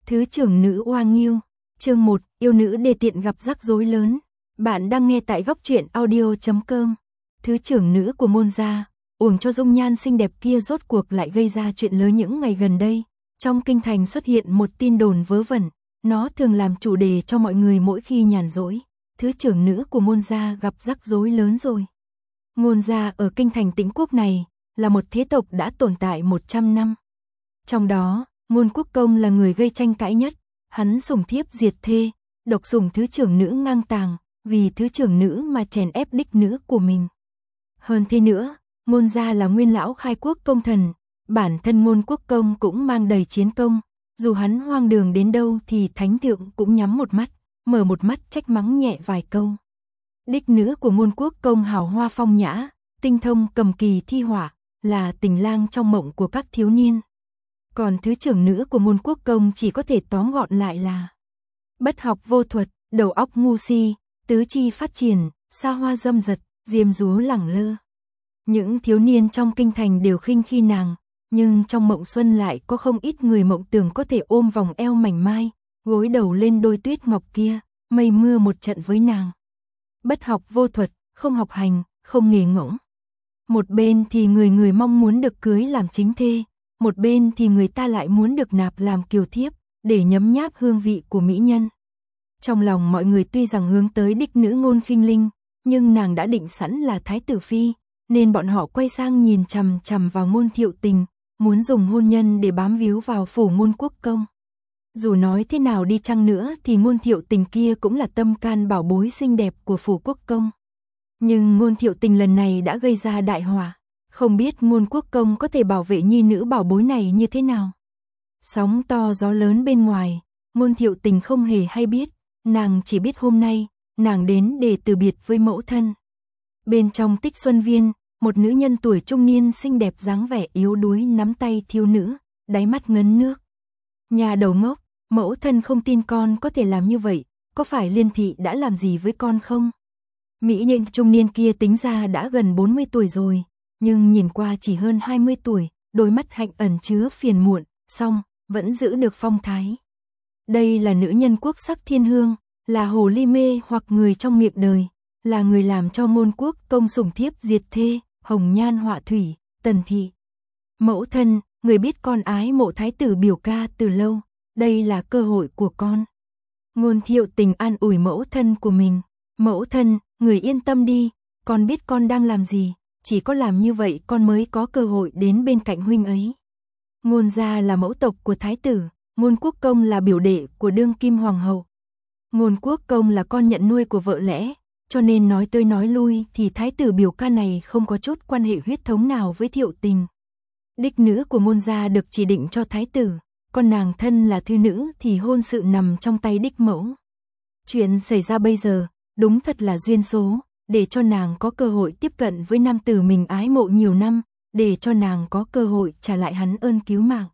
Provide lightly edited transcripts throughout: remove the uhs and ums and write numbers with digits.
Thứ trưởng nữ oa nghiêu, chương 1, yêu nữ đê tiện gặp rắc rối lớn. Bạn đang nghe tại góc truyện audio.com. Thứ trưởng nữ của môn gia, uổng cho dung nhan xinh đẹp kia rốt cuộc lại gây ra chuyện lớn những ngày gần đây. Trong kinh thành xuất hiện một tin đồn vớ vẩn, nó thường làm chủ đề cho mọi người mỗi khi nhàn rỗi. Thứ trưởng nữ của môn gia gặp rắc rối lớn rồi. Môn gia ở kinh thành Tĩnh Quốc này là một thế tộc đã tồn tại 100 năm. Trong đó, Ngôn Quốc Công là người gây tranh cãi nhất, hắn sủng thiếp diệt thê, độc sủng thứ trưởng nữ ngang tàng, vì thứ trưởng nữ mà chèn ép đích nữ của mình. Hơn thế nữa, Ngôn gia là nguyên lão khai quốc công thần, bản thân Ngôn Quốc Công cũng mang đầy chiến công, dù hắn hoang đường đến đâu thì thánh thượng cũng nhắm một mắt, mở một mắt trách mắng nhẹ vài câu. Đích nữ của Ngôn Quốc Công hào hoa phong nhã, tinh thông cầm kỳ thi họa, là tình lang trong mộng của các thiếu niên. Còn thứ trưởng nữ của Ngôn Quốc Công chỉ có thể tóm gọn lại là bất học vô thuật, đầu óc ngu si, tứ chi phát triển, xa hoa dâm dật, diêm dúa lẳng lơ. Những thiếu niên trong kinh thành đều khinh khi nàng, nhưng trong mộng xuân lại có không ít người mộng tưởng có thể ôm vòng eo mảnh mai, gối đầu lên đôi tuyết ngọc kia, mây mưa một trận với nàng. Bất học vô thuật, không học hành, không nghề ngỗng. Một bên thì người người mong muốn được cưới làm chính thê, một bên thì người ta lại muốn được nạp làm kiều thiếp, để nhấm nháp hương vị của mỹ nhân. Trong lòng mọi người tuy rằng hướng tới đích nữ Ngôn Khinh Linh, nhưng nàng đã định sẵn là thái tử phi, nên bọn họ quay sang nhìn chằm chằm vào Ngôn Thiệu Tình, muốn dùng hôn nhân để bám víu vào phủ Ngôn Quốc Công. Dù nói thế nào đi chăng nữa thì Ngôn Thiệu Tình kia cũng là tâm can bảo bối xinh đẹp của phủ Quốc Công. Nhưng Ngôn Thiệu Tình lần này đã gây ra đại họa, không biết Ngôn Quốc Công có thể bảo vệ nhi nữ bảo bối này như thế nào. Sóng to gió lớn bên ngoài, Ngôn Thiệu Tình không hề hay biết, nàng chỉ biết hôm nay, nàng đến để từ biệt với mẫu thân. Bên trong Tích Xuân Viên, một nữ nhân tuổi trung niên xinh đẹp dáng vẻ yếu đuối nắm tay thiếu nữ, đáy mắt ngấn nước. Nhà đầu ngốc, mẫu thân không tin con có thể làm như vậy, có phải Liên thị đã làm gì với con không? Mỹ nhân trung niên kia tính ra đã gần 40 tuổi rồi, nhưng nhìn qua chỉ hơn 20 tuổi, đôi mắt hạnh ẩn chứa phiền muộn, song vẫn giữ được phong thái. Đây là nữ nhân quốc sắc thiên hương, là hồ ly mê hoặc người trong miệng đời, là người làm cho Ngôn Quốc Công sủng thiếp diệt thê, hồng nhan họa thủy, Tần thị. Mẫu thân, người biết con ái mộ thái tử biểu ca từ lâu, đây là cơ hội của con. Ngôn Thiệu Tình an ủi mẫu thân của mình. Mẫu thân, người yên tâm đi, con biết con đang làm gì, chỉ có làm như vậy con mới có cơ hội đến bên cạnh huynh ấy. Ngôn gia là mẫu tộc của thái tử, Ngôn Quốc Công là biểu đệ của đương kim hoàng hậu. Ngôn Quốc Công là con nhận nuôi của vợ lẽ, cho nên nói tới nói lui thì thái tử biểu ca này không có chút quan hệ huyết thống nào với Thiệu Tình. Đích nữ của Ngôn gia được chỉ định cho thái tử, còn nàng thân là thư nữ thì hôn sự nằm trong tay đích mẫu. Chuyện xảy ra bây giờ, đúng thật là duyên số, để cho nàng có cơ hội tiếp cận với nam tử mình ái mộ nhiều năm, để cho nàng có cơ hội trả lại hắn ơn cứu mạng.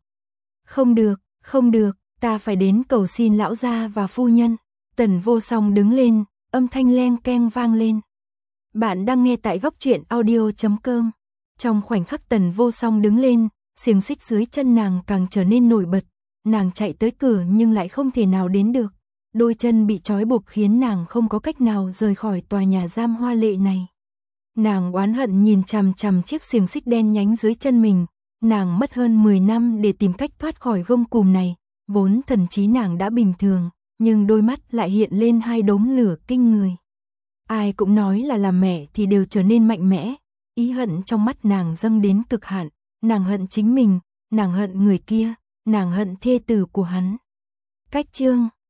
Không được, ta phải đến cầu xin lão gia và phu nhân. Tần Vô Song đứng lên, âm thanh leng keng vang lên. Bạn đang nghe tại góc truyện audio.com. Trong khoảnh khắc Tần Vô Song đứng lên, xiềng xích dưới chân nàng càng trở nên nổi bật. Nàng chạy tới cửa nhưng lại không thể nào đến được. Đôi chân bị trói buộc khiến nàng không có cách nào rời khỏi tòa nhà giam hoa lệ này. Nàng oán hận nhìn chằm chằm chiếc xiềng xích đen nhánh dưới chân mình. Nàng mất hơn 10 năm để tìm cách thoát khỏi gông cùm này. Vốn thần trí nàng đã bình thường, nhưng đôi mắt lại hiện lên hai đốm lửa kinh người. Ai cũng nói là làm mẹ thì đều trở nên mạnh mẽ. Ý hận trong mắt nàng dâng đến cực hạn. Nàng hận chính mình, nàng hận người kia, nàng hận thê tử của hắn. Cách chương